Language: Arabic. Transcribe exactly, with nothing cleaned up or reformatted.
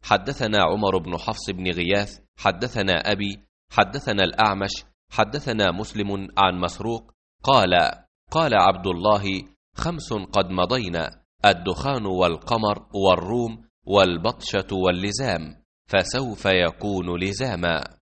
حدثنا عمر بن حفص بن غياث حدثنا أبي حدثنا الأعمش حدثنا مسلم عن مسروق قال قال عبد الله: خمس قد مضينا: الدخان والقمر والروم والبطشة واللزام، فسوف يكون لزاما.